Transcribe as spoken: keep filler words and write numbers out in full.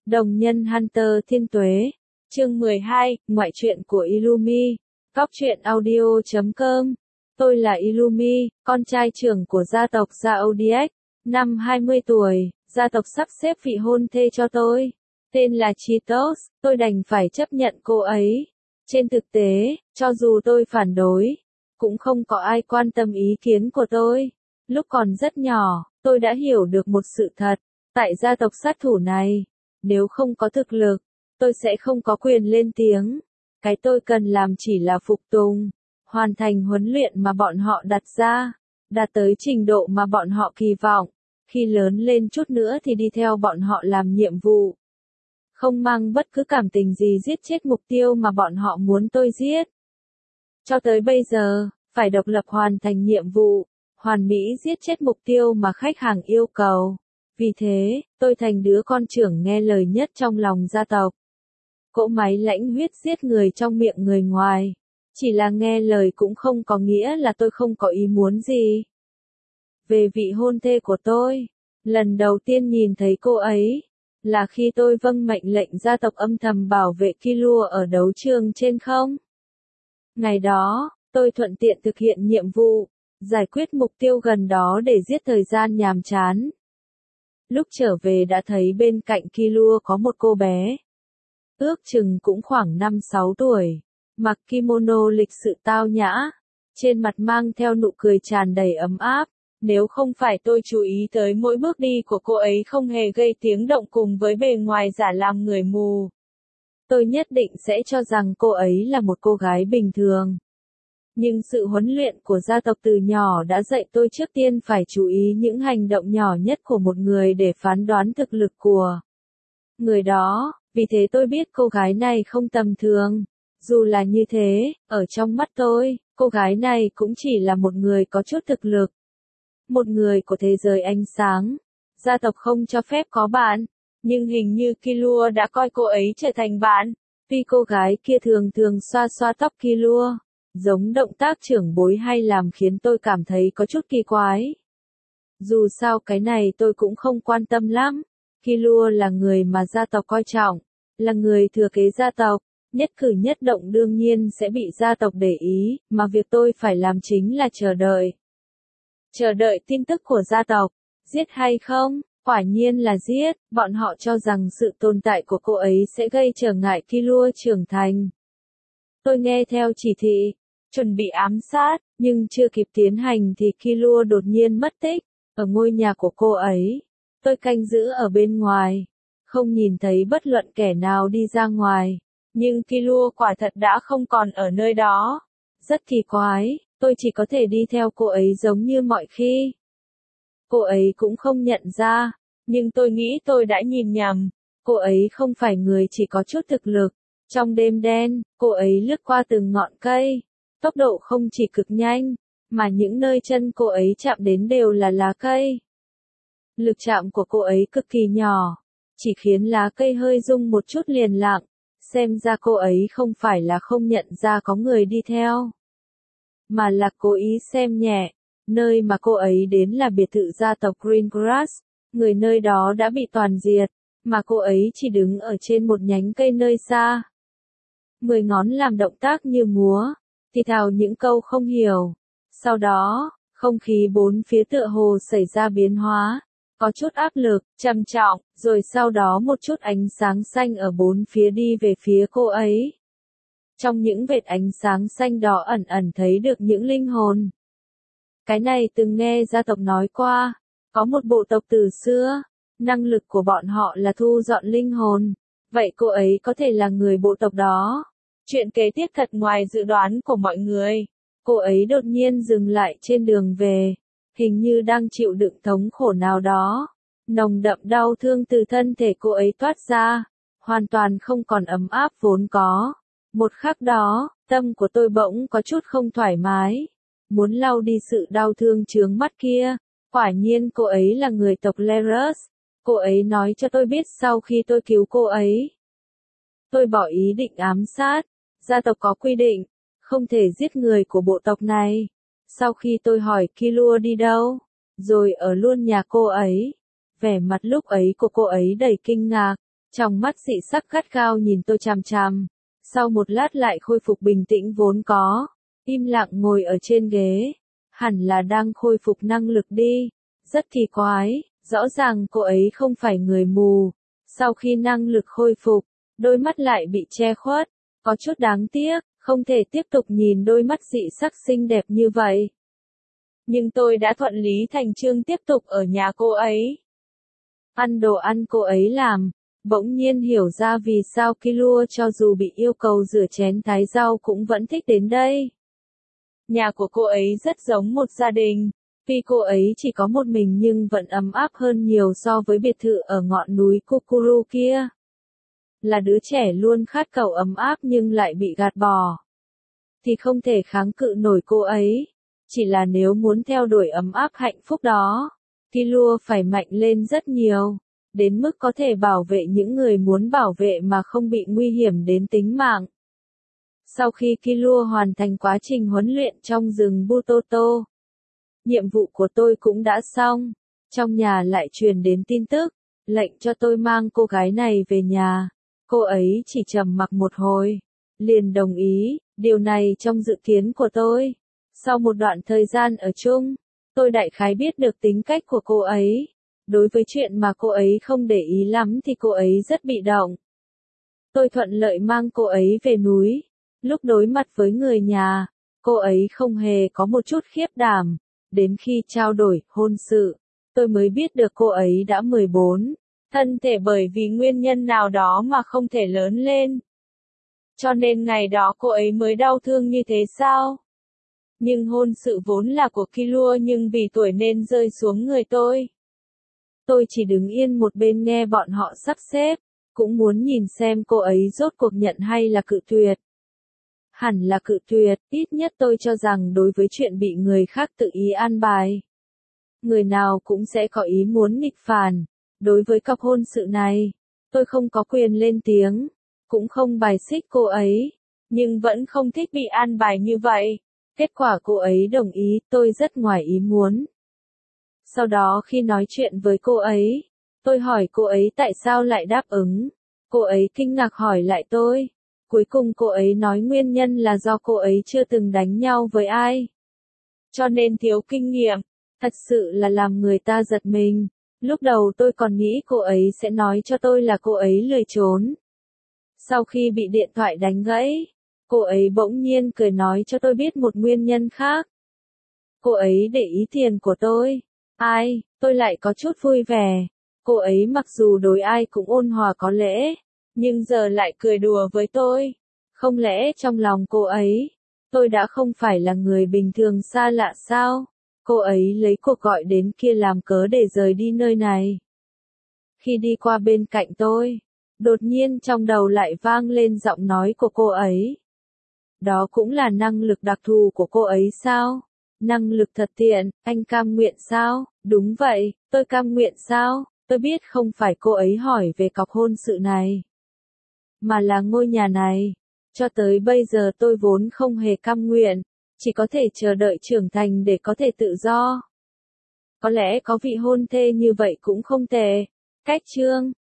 Đồng nhân Hunter Thiên Tuế. Chương mười hai, Ngoại truyện của Illumi. Góc truyện audio chấm com. Tôi là Illumi, con trai trưởng của gia tộc Zodiac. Năm hai mươi tuổi, gia tộc sắp xếp vị hôn thê cho tôi. Tên là Chitos, tôi đành phải chấp nhận cô ấy. Trên thực tế, cho dù tôi phản đối, cũng không có ai quan tâm ý kiến của tôi. Lúc còn rất nhỏ, tôi đã hiểu được một sự thật. Tại gia tộc sát thủ này, nếu không có thực lực, tôi sẽ không có quyền lên tiếng. Cái tôi cần làm chỉ là phục tùng, hoàn thành huấn luyện mà bọn họ đặt ra, đạt tới trình độ mà bọn họ kỳ vọng. Khi lớn lên chút nữa thì đi theo bọn họ làm nhiệm vụ. Không mang bất cứ cảm tình gì giết chết mục tiêu mà bọn họ muốn tôi giết. Cho tới bây giờ, phải độc lập hoàn thành nhiệm vụ, hoàn mỹ giết chết mục tiêu mà khách hàng yêu cầu. Vì thế, tôi thành đứa con trưởng nghe lời nhất trong lòng gia tộc. Cỗ máy lãnh huyết giết người trong miệng người ngoài. Chỉ là nghe lời cũng không có nghĩa là tôi không có ý muốn gì. Về vị hôn thê của tôi, lần đầu tiên nhìn thấy cô ấy, là khi tôi vâng mệnh lệnh gia tộc âm thầm bảo vệ Killua ở đấu trường trên không. Ngày đó, tôi thuận tiện thực hiện nhiệm vụ, giải quyết mục tiêu gần đó để giết thời gian nhàm chán. Lúc trở về đã thấy bên cạnh Killua có một cô bé. Ước chừng cũng khoảng năm sáu tuổi, mặc kimono lịch sự tao nhã, trên mặt mang theo nụ cười tràn đầy ấm áp. Nếu không phải tôi chú ý tới mỗi bước đi của cô ấy không hề gây tiếng động cùng với bề ngoài giả làm người mù, tôi nhất định sẽ cho rằng cô ấy là một cô gái bình thường. Nhưng sự huấn luyện của gia tộc từ nhỏ đã dạy tôi trước tiên phải chú ý những hành động nhỏ nhất của một người để phán đoán thực lực của người đó, vì thế tôi biết cô gái này không tầm thường. Dù là như thế, ở trong mắt tôi, cô gái này cũng chỉ là một người có chút thực lực. Một người của thế giới ánh sáng. Gia tộc không cho phép có bạn, nhưng hình như Killua đã coi cô ấy trở thành bạn. Tuy cô gái kia thường thường xoa xoa tóc Killua, giống động tác trưởng bối hay làm khiến tôi cảm thấy có chút kỳ quái. Dù sao cái này tôi cũng không quan tâm lắm. Killua là người mà gia tộc coi trọng, là người thừa kế gia tộc, nhất cử nhất động đương nhiên sẽ bị gia tộc để ý, mà việc tôi phải làm chính là chờ đợi. Chờ đợi tin tức của gia tộc. Giết hay không? Quả nhiên là giết. Bọn họ cho rằng sự tồn tại của cô ấy sẽ gây trở ngại Killua trưởng thành. Tôi nghe theo chỉ thị, chuẩn bị ám sát, nhưng chưa kịp tiến hành thì Killua đột nhiên mất tích. Ở ngôi nhà của cô ấy, tôi canh giữ ở bên ngoài, không nhìn thấy bất luận kẻ nào đi ra ngoài. Nhưng Killua quả thật đã không còn ở nơi đó. Rất kỳ quái. Tôi chỉ có thể đi theo cô ấy giống như mọi khi. Cô ấy cũng không nhận ra, nhưng tôi nghĩ tôi đã nhìn nhầm. Cô ấy không phải người chỉ có chút thực lực. Trong đêm đen, cô ấy lướt qua từng ngọn cây. Tốc độ không chỉ cực nhanh, mà những nơi chân cô ấy chạm đến đều là lá cây. Lực chạm của cô ấy cực kỳ nhỏ, chỉ khiến lá cây hơi rung một chút liền lặng. Xem ra cô ấy không phải là không nhận ra có người đi theo, mà là cố ý xem nhẹ. Nơi mà cô ấy đến là biệt thự gia tộc Greengrass. Người nơi đó đã bị toàn diệt, mà cô ấy chỉ đứng ở trên một nhánh cây nơi xa. Mười ngón làm động tác như múa, thì thào những câu không hiểu. Sau đó, không khí bốn phía tựa hồ xảy ra biến hóa. Có chút áp lực, trầm trọng, rồi sau đó một chút ánh sáng xanh ở bốn phía đi về phía cô ấy. Trong những vệt ánh sáng xanh đó ẩn ẩn thấy được những linh hồn. Cái này từng nghe gia tộc nói qua, có một bộ tộc từ xưa, năng lực của bọn họ là thu dọn linh hồn. Vậy cô ấy có thể là người bộ tộc đó. Chuyện kế tiếp thật ngoài dự đoán của mọi người. Cô ấy đột nhiên dừng lại trên đường về, hình như đang chịu đựng thống khổ nào đó. Nồng đậm đau thương từ thân thể cô ấy toát ra, hoàn toàn không còn ấm áp vốn có. Một khắc đó, tâm của tôi bỗng có chút không thoải mái, muốn lau đi sự đau thương chướng mắt kia. Quả nhiên cô ấy là người tộc Lerus. Cô ấy nói cho tôi biết sau khi tôi cứu cô ấy. Tôi bỏ ý định ám sát. Gia tộc có quy định, không thể giết người của bộ tộc này. Sau khi tôi hỏi Killua đi đâu, rồi ở luôn nhà cô ấy, vẻ mặt lúc ấy của cô ấy đầy kinh ngạc. Trong mắt dị sắc gắt gao nhìn tôi chằm chằm. Sau một lát lại khôi phục bình tĩnh vốn có. Im lặng ngồi ở trên ghế. Hẳn là đang khôi phục năng lực đi. Rất kỳ quái, rõ ràng cô ấy không phải người mù. Sau khi năng lực khôi phục, đôi mắt lại bị che khuất. Có chút đáng tiếc, không thể tiếp tục nhìn đôi mắt dị sắc xinh đẹp như vậy. Nhưng tôi đã thuận lý thành chương tiếp tục ở nhà cô ấy. Ăn đồ ăn cô ấy làm, bỗng nhiên hiểu ra vì sao Killua cho dù bị yêu cầu rửa chén thái rau cũng vẫn thích đến đây. Nhà của cô ấy rất giống một gia đình, tuy cô ấy chỉ có một mình nhưng vẫn ấm áp hơn nhiều so với biệt thự ở ngọn núi Kokuru kia. Là đứa trẻ luôn khát cầu ấm áp nhưng lại bị gạt bỏ. Thì không thể kháng cự nổi cô ấy. Chỉ là nếu muốn theo đuổi ấm áp hạnh phúc đó, Killua phải mạnh lên rất nhiều, đến mức có thể bảo vệ những người muốn bảo vệ mà không bị nguy hiểm đến tính mạng. Sau khi Killua hoàn thành quá trình huấn luyện trong rừng Butoto, nhiệm vụ của tôi cũng đã xong. Trong nhà lại truyền đến tin tức, lệnh cho tôi mang cô gái này về nhà. Cô ấy chỉ trầm mặc một hồi, liền đồng ý, điều này trong dự kiến của tôi. Sau một đoạn thời gian ở chung, tôi đại khái biết được tính cách của cô ấy. Đối với chuyện mà cô ấy không để ý lắm thì cô ấy rất bị động. Tôi thuận lợi mang cô ấy về núi. Lúc đối mặt với người nhà, cô ấy không hề có một chút khiếp đảm. Đến khi trao đổi hôn sự, tôi mới biết được cô ấy đã mười bốn. Thân thể bởi vì nguyên nhân nào đó mà không thể lớn lên. Cho nên ngày đó cô ấy mới đau thương như thế sao? Nhưng hôn sự vốn là của Killua nhưng vì tuổi nên rơi xuống người tôi. Tôi chỉ đứng yên một bên nghe bọn họ sắp xếp, cũng muốn nhìn xem cô ấy rốt cuộc nhận hay là cự tuyệt. Hẳn là cự tuyệt, ít nhất tôi cho rằng đối với chuyện bị người khác tự ý an bài. Người nào cũng sẽ có ý muốn nghịch phản. Đối với cặp hôn sự này, tôi không có quyền lên tiếng, cũng không bài xích cô ấy, nhưng vẫn không thích bị an bài như vậy. Kết quả cô ấy đồng ý, tôi rất ngoài ý muốn. Sau đó khi nói chuyện với cô ấy, tôi hỏi cô ấy tại sao lại đáp ứng. Cô ấy kinh ngạc hỏi lại tôi. Cuối cùng cô ấy nói nguyên nhân là do cô ấy chưa từng đánh nhau với ai. Cho nên thiếu kinh nghiệm, thật sự là làm người ta giật mình. Lúc đầu tôi còn nghĩ cô ấy sẽ nói cho tôi là cô ấy lười trốn. Sau khi bị điện thoại đánh gãy, cô ấy bỗng nhiên cười nói cho tôi biết một nguyên nhân khác. Cô ấy để ý tiền của tôi. Ai, tôi lại có chút vui vẻ. Cô ấy mặc dù đối ai cũng ôn hòa có lễ, nhưng giờ lại cười đùa với tôi. Không lẽ trong lòng cô ấy, tôi đã không phải là người bình thường xa lạ sao? Cô ấy lấy cuộc gọi đến kia làm cớ để rời đi nơi này. Khi đi qua bên cạnh tôi, đột nhiên trong đầu lại vang lên giọng nói của cô ấy. Đó cũng là năng lực đặc thù của cô ấy sao? Năng lực thật tiện, anh cam nguyện sao? Đúng vậy, tôi cam nguyện sao? Tôi biết không phải cô ấy hỏi về cọc hôn sự này, mà là ngôi nhà này. Cho tới bây giờ tôi vốn không hề cam nguyện, chỉ có thể chờ đợi trưởng thành để có thể tự do. Có lẽ có vị hôn thê như vậy cũng không tệ. Cách chương